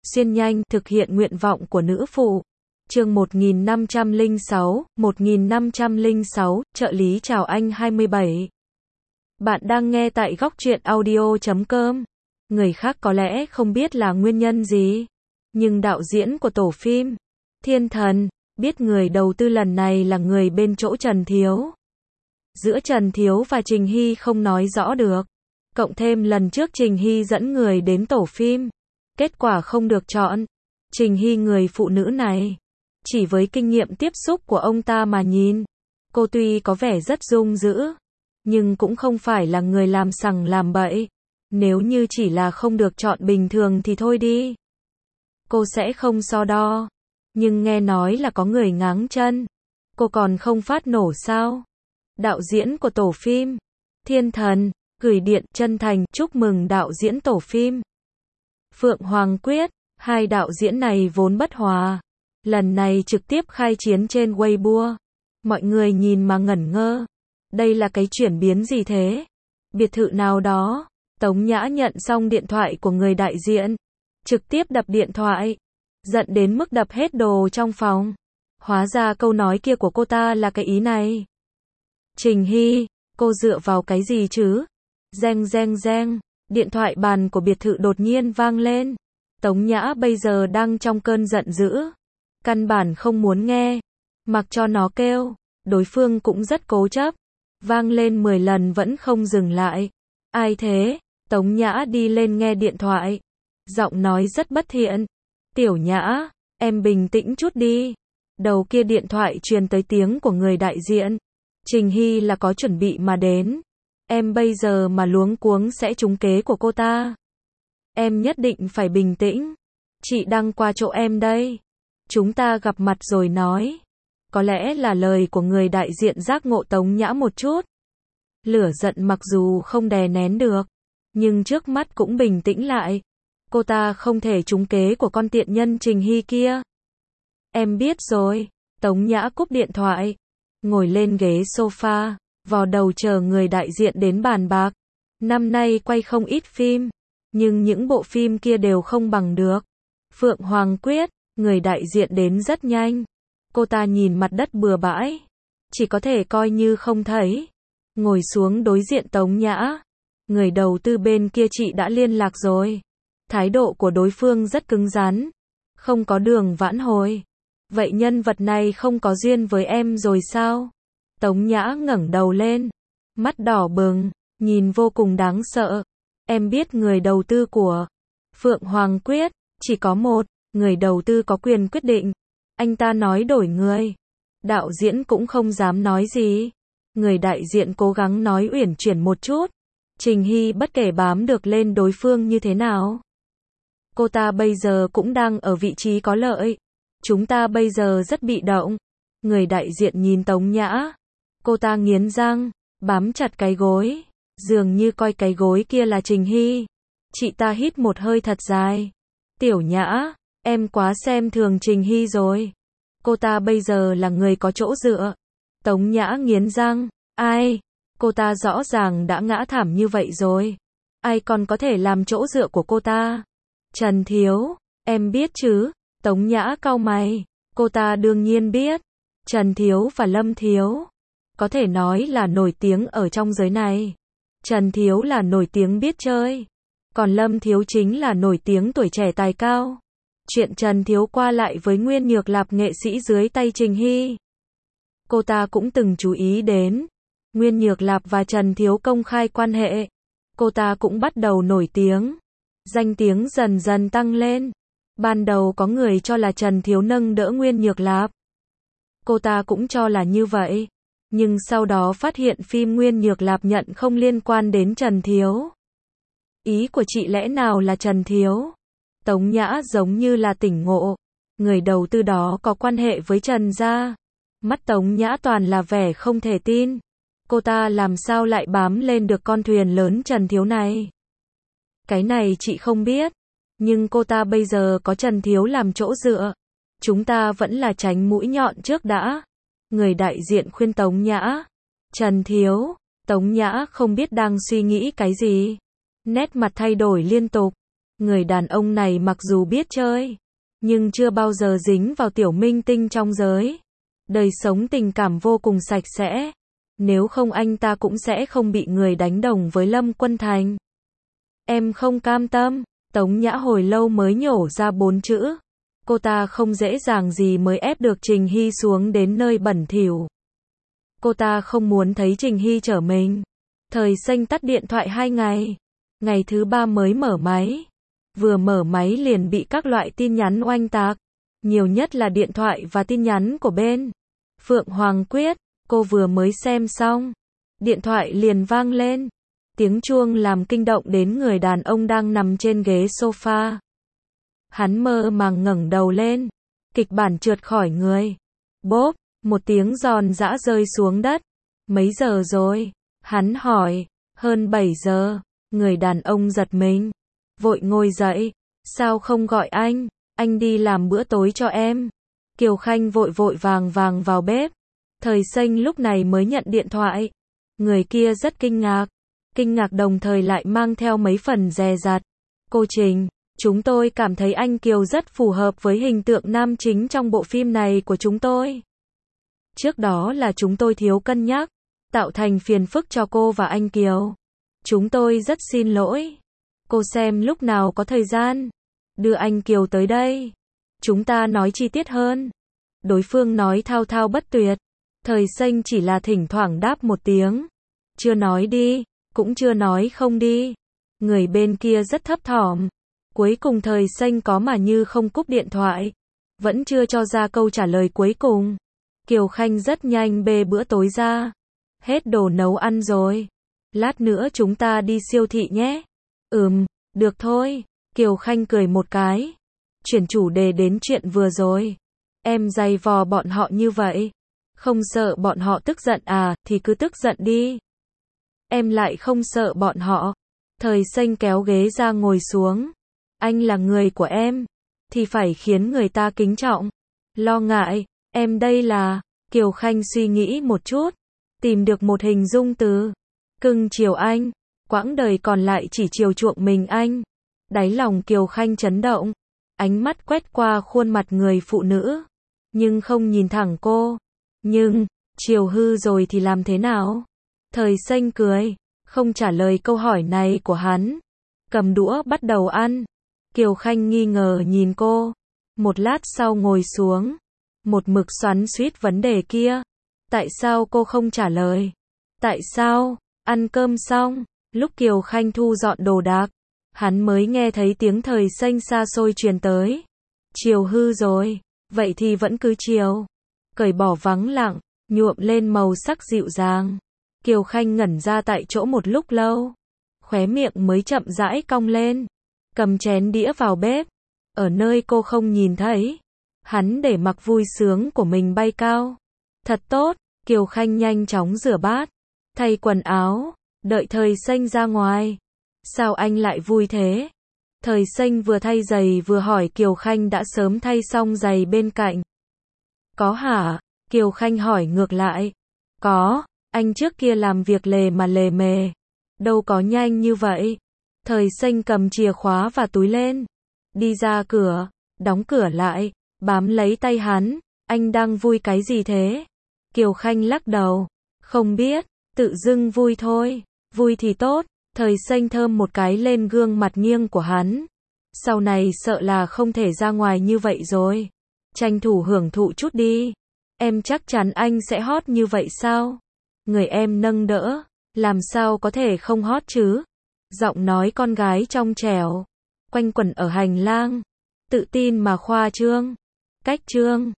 xuyên nhanh, thực hiện nguyện vọng của nữ phụ. Chương 1506, trợ lý chào anh 27. Bạn đang nghe tại góc truyện audio.com. Người khác có lẽ không biết là nguyên nhân gì, nhưng đạo diễn của tổ phim Thiên Thần biết người đầu tư lần này là người bên chỗ Trần Thiếu. Giữa Trần Thiếu và Trình Hy không nói rõ được. Cộng thêm lần trước Trình Hy dẫn người đến tổ phim, kết quả không được chọn. Trình Hy, người phụ nữ này, chỉ với kinh nghiệm tiếp xúc của ông ta mà nhìn, cô tuy có vẻ rất dung dữ, nhưng cũng không phải là người làm sằng làm bậy. Nếu như chỉ là không được chọn bình thường thì thôi đi, cô sẽ không so đo. Nhưng nghe nói là có người ngáng chân, cô còn không phát nổ sao? Đạo diễn của tổ phim Thiên Thần gửi điện chân thành chúc mừng đạo diễn tổ phim Phượng Hoàng Quyết. Hai đạo diễn này vốn bất hòa, lần này trực tiếp khai chiến trên Weibo. Mọi người nhìn mà ngẩn ngơ. Đây là cái chuyển biến gì thế? Biệt thự nào đó, Tống Nhã nhận xong điện thoại của người đại diện, trực tiếp đập điện thoại, giận đến mức đập hết đồ trong phòng. Hóa ra câu nói kia của cô ta là cái ý này. Trình Hy, cô dựa vào cái gì chứ? Reng reng reng, điện thoại bàn của biệt thự đột nhiên vang lên. Tống Nhã bây giờ đang trong cơn giận dữ, căn bản không muốn nghe, mặc cho nó kêu. Đối phương cũng rất cố chấp, vang lên 10 lần vẫn không dừng lại. Ai thế? Tống Nhã đi lên nghe điện thoại, giọng nói rất bất thiện. Tiểu Nhã, em bình tĩnh chút đi. Đầu kia điện thoại truyền tới tiếng của người đại diện. Trình Hy là có chuẩn bị mà đến. Em bây giờ mà luống cuống sẽ trúng kế của cô ta. Em nhất định phải bình tĩnh. Chị đang qua chỗ em đây. Chúng ta gặp mặt rồi nói. Có lẽ là lời của người đại diện giác ngộ Tống Nhã một chút. Lửa giận mặc dù không đè nén được, nhưng trước mắt cũng bình tĩnh lại. Cô ta không thể trúng kế của con tiện nhân Trình Hy kia. Em biết rồi. Tống Nhã cúp điện thoại, ngồi lên ghế sofa, vò đầu chờ người đại diện đến bàn bạc. Năm nay quay không ít phim, nhưng những bộ phim kia đều không bằng được. Phượng Hoàng Quyết, người đại diện đến rất nhanh. Cô ta nhìn mặt đất bừa bãi, chỉ có thể coi như không thấy. Ngồi xuống đối diện Tống Nhã. Người đầu tư bên kia chị đã liên lạc rồi. Thái độ của đối phương rất cứng rắn, không có đường vãn hồi. Vậy nhân vật này không có duyên với em rồi sao? Tống Nhã ngẩng đầu lên, mắt đỏ bừng, nhìn vô cùng đáng sợ. Em biết người đầu tư của Phượng Hoàng Quyết chỉ có một, người đầu tư có quyền quyết định. Anh ta nói đổi người, đạo diễn cũng không dám nói gì. Người đại diện cố gắng nói uyển chuyển một chút. Trình Hy bất kể bám được lên đối phương như thế nào, cô ta bây giờ cũng đang ở vị trí có lợi. Chúng ta bây giờ rất bị động. Người đại diện nhìn Tống Nhã. Cô ta nghiến răng, bám chặt cái gối, dường như coi cái gối kia là Trình Hy. Chị ta hít một hơi thật dài. Tiểu Nhã, em quá xem thường Trình Hy rồi. Cô ta bây giờ là người có chỗ dựa. Tống Nhã nghiến răng. Ai? Cô ta rõ ràng đã ngã thảm như vậy rồi. Ai còn có thể làm chỗ dựa của cô ta? Trần Thiếu, em biết chứ? Tống Nhã cau mày. Cô ta đương nhiên biết. Trần Thiếu và Lâm Thiếu có thể nói là nổi tiếng ở trong giới này. Trần Thiếu là nổi tiếng biết chơi, còn Lâm Thiếu chính là nổi tiếng tuổi trẻ tài cao. Chuyện Trần Thiếu qua lại với Nguyên Nhược Lạp nghệ sĩ dưới tay Trình Hy, cô ta cũng từng chú ý đến. Nguyên Nhược Lạp và Trần Thiếu công khai quan hệ, cô ta cũng bắt đầu nổi tiếng. Danh tiếng dần dần tăng lên. Ban đầu có người cho là Trần Thiếu nâng đỡ Nguyên Nhược Lạp. Cô ta cũng cho là như vậy. Nhưng sau đó phát hiện phim Nguyên Nhược Lạp nhận không liên quan đến Trần Thiếu. Ý của chị lẽ nào là Trần Thiếu? Tống Nhã giống như là tỉnh ngộ. Người đầu tư đó có quan hệ với Trần gia. Mắt Tống Nhã toàn là vẻ không thể tin. Cô ta làm sao lại bám lên được con thuyền lớn Trần Thiếu này? Cái này chị không biết. Nhưng cô ta bây giờ có Trần Thiếu làm chỗ dựa. Chúng ta vẫn là tránh mũi nhọn trước đã. Người đại diện khuyên Tống Nhã. Trần Thiếu. Tống Nhã không biết đang suy nghĩ cái gì. Nét mặt thay đổi liên tục. Người đàn ông này mặc dù biết chơi, nhưng chưa bao giờ dính vào tiểu minh tinh trong giới. Đời sống tình cảm vô cùng sạch sẽ. Nếu không anh ta cũng sẽ không bị người đánh đồng với Lâm Quân Thành. Em không cam tâm. Tống Nhã hồi lâu mới nhổ ra 4 chữ. Cô ta không dễ dàng gì mới ép được Trình Hy xuống đến nơi bẩn thỉu. Cô ta không muốn thấy Trình Hy chở mình. Thời Xanh tắt điện thoại 2 ngày. Ngày thứ 3 mới mở máy. Vừa mở máy liền bị các loại tin nhắn oanh tạc. Nhiều nhất là điện thoại và tin nhắn của bên Phượng Hoàng Quyết. Cô vừa mới xem xong, điện thoại liền vang lên. Tiếng chuông làm kinh động đến người đàn ông đang nằm trên ghế sofa. Hắn mơ màng ngẩng đầu lên. Kịch bản trượt khỏi người. Bốp, một tiếng giòn giã rơi xuống đất. Mấy giờ rồi? Hắn hỏi. Hơn 7 giờ. Người đàn ông giật mình. Vội ngồi dậy. Sao không gọi anh? Anh đi làm bữa tối cho em. Kiều Khanh vội vội vàng vàng vào bếp. Thời Xanh lúc này mới nhận điện thoại. Người kia rất kinh ngạc đồng thời lại mang theo mấy phần dè dặt. Cô Trình, chúng tôi cảm thấy anh Kiều rất phù hợp với hình tượng nam chính trong bộ phim này của chúng tôi. Trước đó là chúng tôi thiếu cân nhắc, tạo thành phiền phức cho cô và anh Kiều. Chúng tôi rất xin lỗi. Cô xem lúc nào có thời gian, đưa anh Kiều tới đây. Chúng ta nói chi tiết hơn. Đối phương nói thao thao bất tuyệt. Thời Xanh chỉ là thỉnh thoảng đáp một tiếng. Chưa nói đi, cũng chưa nói không đi. Người bên kia rất thấp thỏm. Cuối cùng Thời Xanh có mà như không cúp điện thoại. Vẫn chưa cho ra câu trả lời cuối cùng. Kiều Khanh rất nhanh bê bữa tối ra. Hết đồ nấu ăn rồi. Lát nữa chúng ta đi siêu thị nhé. Được thôi. Kiều Khanh cười một cái. Chuyển chủ đề đến chuyện vừa rồi. Em giày vò bọn họ như vậy. Không sợ bọn họ tức giận à, thì cứ tức giận đi. Em lại không sợ bọn họ. Thời Xanh kéo ghế ra ngồi xuống. Anh là người của em, thì phải khiến người ta kính trọng. Lo ngại, em đây là... Kiều Khanh suy nghĩ một chút. Tìm được một hình dung từ. Cưng chiều anh. Quãng đời còn lại chỉ chiều chuộng mình anh. Đáy lòng Kiều Khanh chấn động. Ánh mắt quét qua khuôn mặt người phụ nữ. Nhưng không nhìn thẳng cô. Nhưng, chiều hư rồi thì làm thế nào? Thời Xanh cười, không trả lời câu hỏi này của hắn. Cầm đũa bắt đầu ăn. Kiều Khanh nghi ngờ nhìn cô. Một lát sau ngồi xuống. Một mực xoắn xuýt vấn đề kia. Tại sao cô không trả lời? Tại sao? Ăn cơm xong, lúc Kiều Khanh thu dọn đồ đạc, hắn mới nghe thấy tiếng Thời Xanh xa xôi truyền tới. Chiều hư rồi, vậy thì vẫn cứ chiều. Cởi bỏ vắng lặng, nhuộm lên màu sắc dịu dàng. Kiều Khanh ngẩn ra tại chỗ một lúc lâu. Khóe miệng mới chậm rãi cong lên. Cầm chén đĩa vào bếp. Ở nơi cô không nhìn thấy. Hắn để mặc vui sướng của mình bay cao. Thật tốt, Kiều Khanh nhanh chóng rửa bát. Thay quần áo, đợi Thời Xanh ra ngoài. Sao anh lại vui thế? Thời Xanh vừa thay giày vừa hỏi Kiều Khanh đã sớm thay xong giày bên cạnh. Có hả? Kiều Khanh hỏi ngược lại. Có, anh trước kia làm việc lề mà lề mề. Đâu có nhanh như vậy. Thời Xanh cầm chìa khóa và túi lên. Đi ra cửa, đóng cửa lại, bám lấy tay hắn. Anh đang vui cái gì thế? Kiều Khanh lắc đầu. Không biết, tự dưng vui thôi. Vui thì tốt. Thời Xanh thơm một cái lên gương mặt nghiêng của hắn. Sau này sợ là không thể ra ngoài như vậy rồi. Tranh thủ hưởng thụ chút đi. Em chắc chắn anh sẽ hot như vậy sao? Người em nâng đỡ, làm sao có thể không hot chứ? Giọng nói con gái trong trẻo, quanh quẩn ở hành lang, tự tin mà khoa trương. Cách trương,